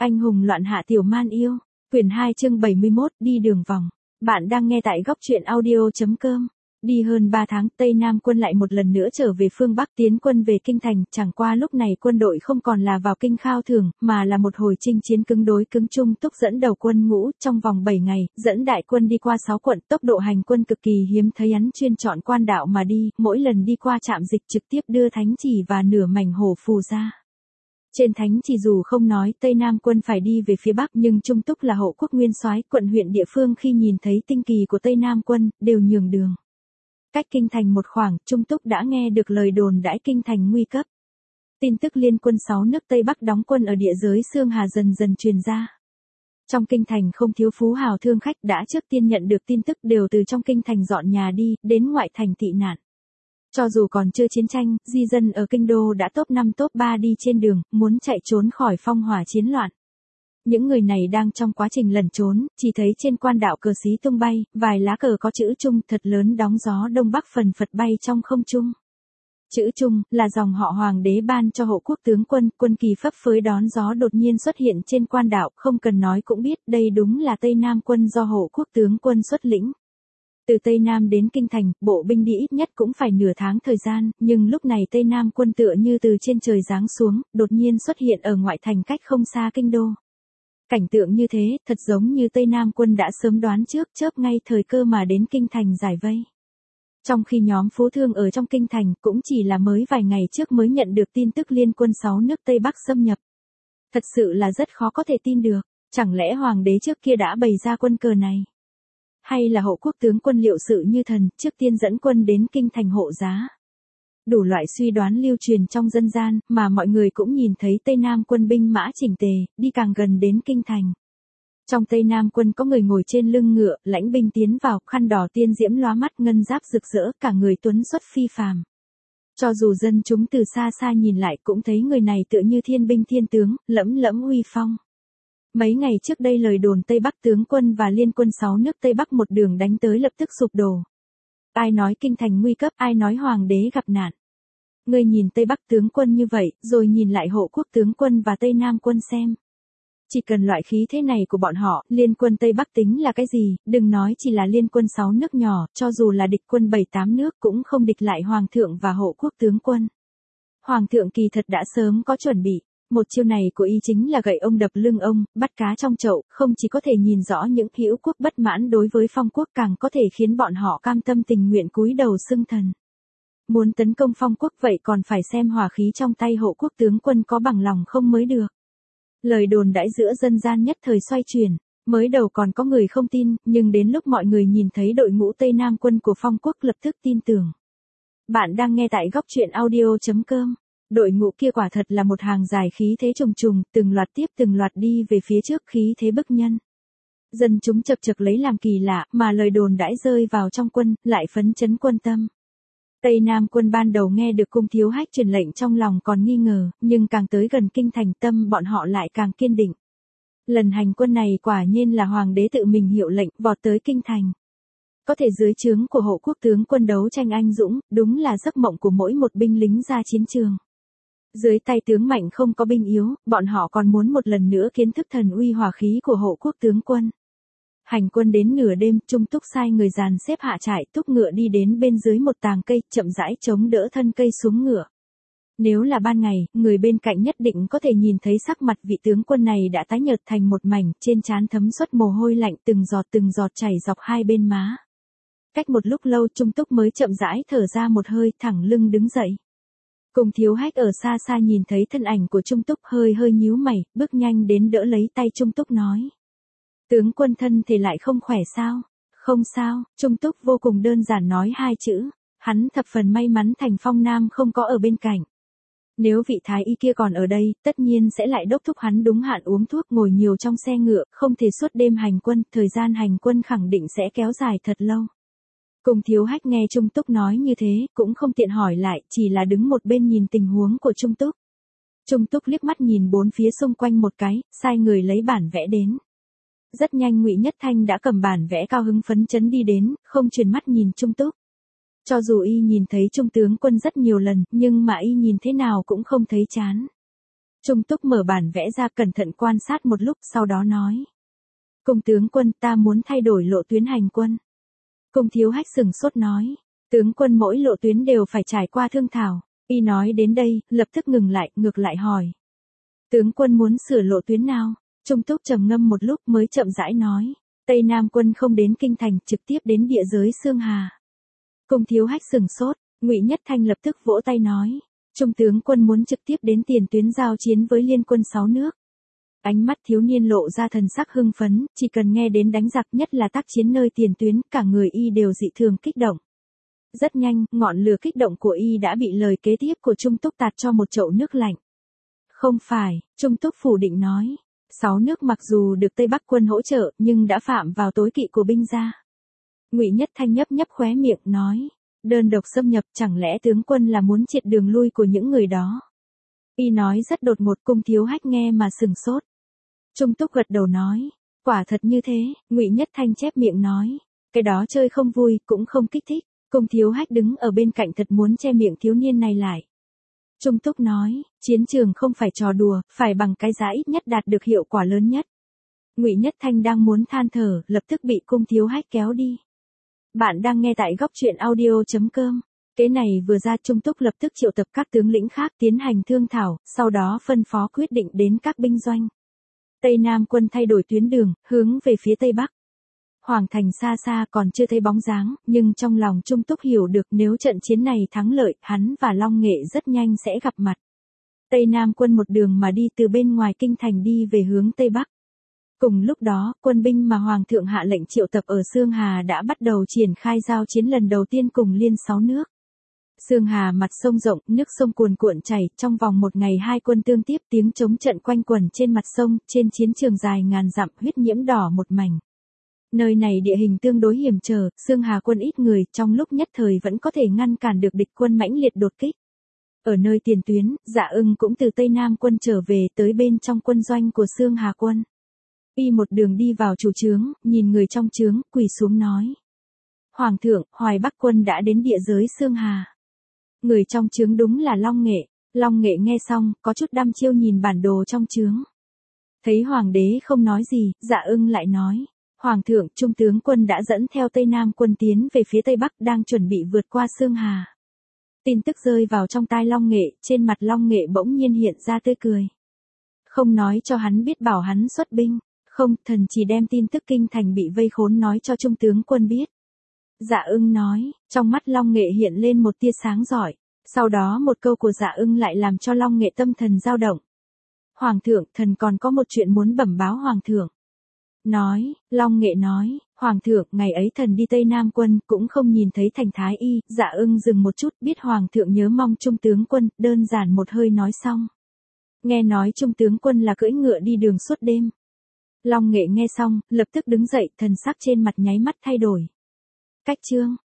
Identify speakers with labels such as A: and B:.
A: Anh hùng loạn hạ tiểu man yêu. Quyển 2 chương 71 đi đường vòng. Bạn đang nghe tại góc truyện audio.com. Đi hơn 3 tháng, Tây Nam quân lại một lần nữa trở về phương Bắc tiến quân về Kinh Thành, chẳng qua lúc này quân đội không còn là vào kinh khao thường, mà là một hồi chinh chiến cứng đối cứng. Trung Túc dẫn đầu quân ngũ, trong vòng 7 ngày, dẫn đại quân đi qua 6 quận, tốc độ hành quân cực kỳ hiếm thấy, hắn chuyên chọn quan đạo mà đi, mỗi lần đi qua trạm dịch trực tiếp đưa thánh chỉ và nửa mảnh hổ phù ra. Trên thánh chỉ dù không nói Tây Nam quân phải đi về phía Bắc, nhưng Trung Túc là hộ quốc nguyên soái, quận huyện địa phương khi nhìn thấy tinh kỳ của Tây Nam quân, đều nhường đường. Cách Kinh Thành một khoảng, Trung Túc đã nghe được lời đồn đãi Kinh Thành nguy cấp. Tin tức liên quân 6 nước Tây Bắc đóng quân ở địa giới Xương Hà dần dần truyền ra. Trong Kinh Thành không thiếu phú hào thương khách đã trước tiên nhận được tin tức, đều từ trong Kinh Thành dọn nhà đi, đến ngoại thành tị nạn. Cho dù còn chưa chiến tranh, di dân ở Kinh Đô đã top 5 top 3 đi trên đường, muốn chạy trốn khỏi phong hỏa chiến loạn. Những người này đang trong quá trình lẩn trốn, chỉ thấy trên quan đạo cờ xí tung bay, vài lá cờ có chữ Trung thật lớn đóng gió Đông Bắc phần phật bay trong không trung. Chữ Trung là dòng họ Hoàng đế ban cho hộ quốc tướng quân, quân kỳ phấp phới đón gió đột nhiên xuất hiện trên quan đạo, không cần nói cũng biết đây đúng là Tây Nam quân do hộ quốc tướng quân xuất lĩnh. Từ Tây Nam đến Kinh Thành, bộ binh đi ít nhất cũng phải nửa tháng thời gian, nhưng lúc này Tây Nam quân tựa như từ trên trời giáng xuống, đột nhiên xuất hiện ở ngoại thành cách không xa Kinh Đô. Cảnh tượng như thế, thật giống như Tây Nam quân đã sớm đoán trước, chớp ngay thời cơ mà đến Kinh Thành giải vây. Trong khi nhóm phú thương ở trong Kinh Thành cũng chỉ là mới vài ngày trước mới nhận được tin tức liên quân 6 nước Tây Bắc xâm nhập. Thật sự là rất khó có thể tin được, chẳng lẽ Hoàng đế trước kia đã bày ra quân cờ này? Hay là hộ quốc tướng quân liệu sự như thần, trước tiên dẫn quân đến Kinh Thành hộ giá? Đủ loại suy đoán lưu truyền trong dân gian, mà mọi người cũng nhìn thấy Tây Nam quân binh mã chỉnh tề, đi càng gần đến Kinh Thành. Trong Tây Nam quân có người ngồi trên lưng ngựa, lãnh binh tiến vào, khăn đỏ tiên diễm lóa mắt, ngân giáp rực rỡ, cả người tuấn xuất phi phàm. Cho dù dân chúng từ xa xa nhìn lại cũng thấy người này tựa như thiên binh thiên tướng, lẫm lẫm uy phong. Mấy ngày trước đây lời đồn Tây Bắc tướng quân và liên quân 6 nước Tây Bắc một đường đánh tới lập tức sụp đổ. Ai nói Kinh Thành nguy cấp, ai nói Hoàng đế gặp nạn. Ngươi nhìn Tây Bắc tướng quân như vậy, rồi nhìn lại hộ quốc tướng quân và Tây Nam quân xem. Chỉ cần loại khí thế này của bọn họ, liên quân Tây Bắc tính là cái gì, đừng nói chỉ là liên quân 6 nước nhỏ, cho dù là địch quân 7-8 nước cũng không địch lại Hoàng thượng và hộ quốc tướng quân. Hoàng thượng kỳ thật đã sớm có chuẩn bị. Một chiêu này của y chính là gậy ông đập lưng ông, bắt cá trong chậu, không chỉ có thể nhìn rõ những hữu quốc bất mãn đối với phong quốc, càng có thể khiến bọn họ cam tâm tình nguyện cúi đầu xưng thần. Muốn tấn công phong quốc vậy còn phải xem hỏa khí trong tay hộ quốc tướng quân có bằng lòng không mới được. Lời đồn đãi giữa dân gian nhất thời xoay chuyển, mới đầu còn có người không tin, nhưng đến lúc mọi người nhìn thấy đội ngũ Tây Nam quân của phong quốc lập tức tin tưởng. Bạn đang nghe tại góc truyện audio.com. Đội ngũ kia quả thật là một hàng dài khí thế trùng trùng, từng loạt tiếp từng loạt đi về phía trước, khí thế bức nhân. Dân chúng chập chực lấy làm kỳ lạ, mà lời đồn đãi rơi vào trong quân, lại phấn chấn quân tâm. Tây Nam quân ban đầu nghe được Cung Thiếu Hách truyền lệnh trong lòng còn nghi ngờ, nhưng càng tới gần Kinh Thành tâm bọn họ lại càng kiên định. Lần hành quân này quả nhiên là Hoàng đế tự mình hiệu lệnh, vọt tới Kinh Thành. Có thể dưới trướng của hộ quốc tướng quân đấu tranh anh dũng, đúng là giấc mộng của mỗi một binh lính ra chiến trường. Dưới tay tướng mạnh không có binh yếu, bọn họ còn muốn một lần nữa kiến thức thần uy hỏa khí của hộ quốc tướng quân. Hành quân đến nửa đêm, Trung Túc sai người dàn xếp hạ trại, túc ngựa đi đến bên dưới một tàng cây, chậm rãi chống đỡ thân cây xuống ngựa. Nếu là ban ngày, người bên cạnh nhất định có thể nhìn thấy sắc mặt vị tướng quân này đã tái nhợt thành một mảnh, trên trán thấm xuất mồ hôi lạnh từng giọt chảy dọc hai bên má. Cách một lúc lâu Trung Túc mới chậm rãi thở ra một hơi, thẳng lưng đứng dậy. Cung Thiếu Hách ở xa xa nhìn thấy thân ảnh của Trung Túc hơi nhíu mày, bước nhanh đến đỡ lấy tay Trung Túc nói. Tướng quân thân thì lại không khỏe sao? Không sao, Trung Túc vô cùng đơn giản nói hai chữ. Hắn thập phần may mắn Thành Phong Nam không có ở bên cạnh. Nếu vị thái y kia còn ở đây, tất nhiên sẽ lại đốc thúc hắn đúng hạn uống thuốc, ngồi nhiều trong xe ngựa, không thể suốt đêm hành quân, thời gian hành quân khẳng định sẽ kéo dài thật lâu. Cung Thiếu Hách nghe Trung Túc nói như thế, cũng không tiện hỏi lại, chỉ là đứng một bên nhìn tình huống của Trung Túc. Trung Túc liếc mắt nhìn bốn phía xung quanh một cái, sai người lấy bản vẽ đến. Rất nhanh Ngụy Nhất Thanh đã cầm bản vẽ cao hứng phấn chấn đi đến, không chuyển mắt nhìn Trung Túc. Cho dù y nhìn thấy Trung tướng quân rất nhiều lần, nhưng mà y nhìn thế nào cũng không thấy chán. Trung Túc mở bản vẽ ra cẩn thận quan sát một lúc sau đó nói. Cung tướng quân ta muốn thay đổi lộ tuyến hành quân. Cung Thiếu Hách sừng sốt nói. Tướng quân mỗi lộ tuyến đều phải trải qua thương thảo. Y nói đến đây, lập tức ngừng lại, ngược lại hỏi. Tướng quân muốn sửa lộ tuyến nào? Trung Túc trầm ngâm một lúc mới chậm rãi nói. Tây Nam quân không đến kinh thành, trực tiếp đến địa giới Xương Hà. Cung Thiếu Hách sừng sốt, Ngụy Nhất Thanh lập tức vỗ tay nói. Trung tướng quân muốn trực tiếp đến tiền tuyến giao chiến với liên quân 6 nước. Ánh mắt thiếu niên lộ ra thần sắc hưng phấn, chỉ cần nghe đến đánh giặc nhất là tác chiến nơi tiền tuyến, cả người y đều dị thường kích động. Rất nhanh, ngọn lửa kích động của y đã bị lời kế tiếp của Trung Túc tạt cho một chậu nước lạnh. Không phải, Trung Túc phủ định nói. 6 nước mặc dù được Tây Bắc quân hỗ trợ, nhưng đã phạm vào tối kỵ của binh gia. Ngụy Nhất Thanh nhấp nhấp khóe miệng nói. Đơn độc xâm nhập chẳng lẽ tướng quân là muốn triệt đường lui của những người đó. Y nói rất đột ngột, Cung Thiếu Hách nghe mà sừng sốt. Trung Túc gật đầu nói. Quả thật như thế, Ngụy Nhất Thanh chép miệng nói. Cái đó chơi không vui, cũng không kích thích. Cung Thiếu Hách đứng ở bên cạnh thật muốn che miệng thiếu niên này lại. Trung Túc nói, chiến trường không phải trò đùa, phải bằng cái giá ít nhất đạt được hiệu quả lớn nhất. Ngụy Nhất Thanh đang muốn than thở, lập tức bị Cung Thiếu Hách kéo đi. Bạn đang nghe tại góc truyện audio.com. Cái này vừa ra, Trung Túc lập tức triệu tập các tướng lĩnh khác tiến hành thương thảo, sau đó phân phó quyết định đến các binh doanh. Tây Nam quân thay đổi tuyến đường, hướng về phía Tây Bắc. Hoàng thành xa xa còn chưa thấy bóng dáng, nhưng trong lòng Trung Túc hiểu được nếu trận chiến này thắng lợi, hắn và Long Nghệ rất nhanh sẽ gặp mặt. Tây Nam quân một đường mà đi từ bên ngoài kinh thành đi về hướng Tây Bắc. Cùng lúc đó, quân binh mà Hoàng thượng hạ lệnh triệu tập ở Xương Hà đã bắt đầu triển khai giao chiến lần đầu tiên cùng liên 6 nước. Xương Hà mặt sông rộng, nước sông cuồn cuộn chảy, trong vòng một ngày hai quân tương tiếp, tiếng chống trận quanh quẩn trên mặt sông, trên chiến trường dài ngàn dặm, huyết nhiễm đỏ một mảnh. Nơi này địa hình tương đối hiểm trở, Xương Hà quân ít người, trong lúc nhất thời vẫn có thể ngăn cản được địch quân mãnh liệt đột kích. Ở nơi tiền tuyến, Dạ Ưng cũng từ Tây Nam quân trở về tới bên trong quân doanh của Xương Hà quân. Y một đường đi vào chủ trướng, nhìn người trong trướng, quỳ xuống nói. Hoàng thượng, Hoài Bắc quân đã đến địa giới Xương Hà. Người trong trướng đúng là Long Nghệ. Long Nghệ nghe xong, có chút đăm chiêu nhìn bản đồ trong trướng. Thấy Hoàng đế không nói gì, Dạ Ưng lại nói. Hoàng thượng, Trung tướng quân đã dẫn theo Tây Nam quân tiến về phía Tây Bắc, đang chuẩn bị vượt qua Xương Hà. Tin tức rơi vào trong tai Long Nghệ, trên mặt Long Nghệ bỗng nhiên hiện ra tươi cười. Không nói cho hắn biết bảo hắn xuất binh. Không, thần chỉ đem tin tức kinh thành bị vây khốn nói cho Trung tướng quân biết. Dạ Ưng nói, trong mắt Long Nghệ hiện lên một tia sáng rọi. Sau đó một câu của Dạ Ưng lại làm cho Long Nghệ tâm thần dao động. Hoàng thượng, thần còn có một chuyện muốn bẩm báo Hoàng thượng. Nói, Long Nghệ nói, Hoàng thượng, ngày ấy thần đi Tây Nam quân, cũng không nhìn thấy thành thái y. Dạ Ưng dừng một chút, biết Hoàng thượng nhớ mong Trung tướng quân, đơn giản một hơi nói xong. Nghe nói Trung tướng quân là cưỡi ngựa đi đường suốt đêm. Long Nghệ nghe xong, lập tức đứng dậy, thần sắc trên mặt nháy mắt thay đổi. Cách chương,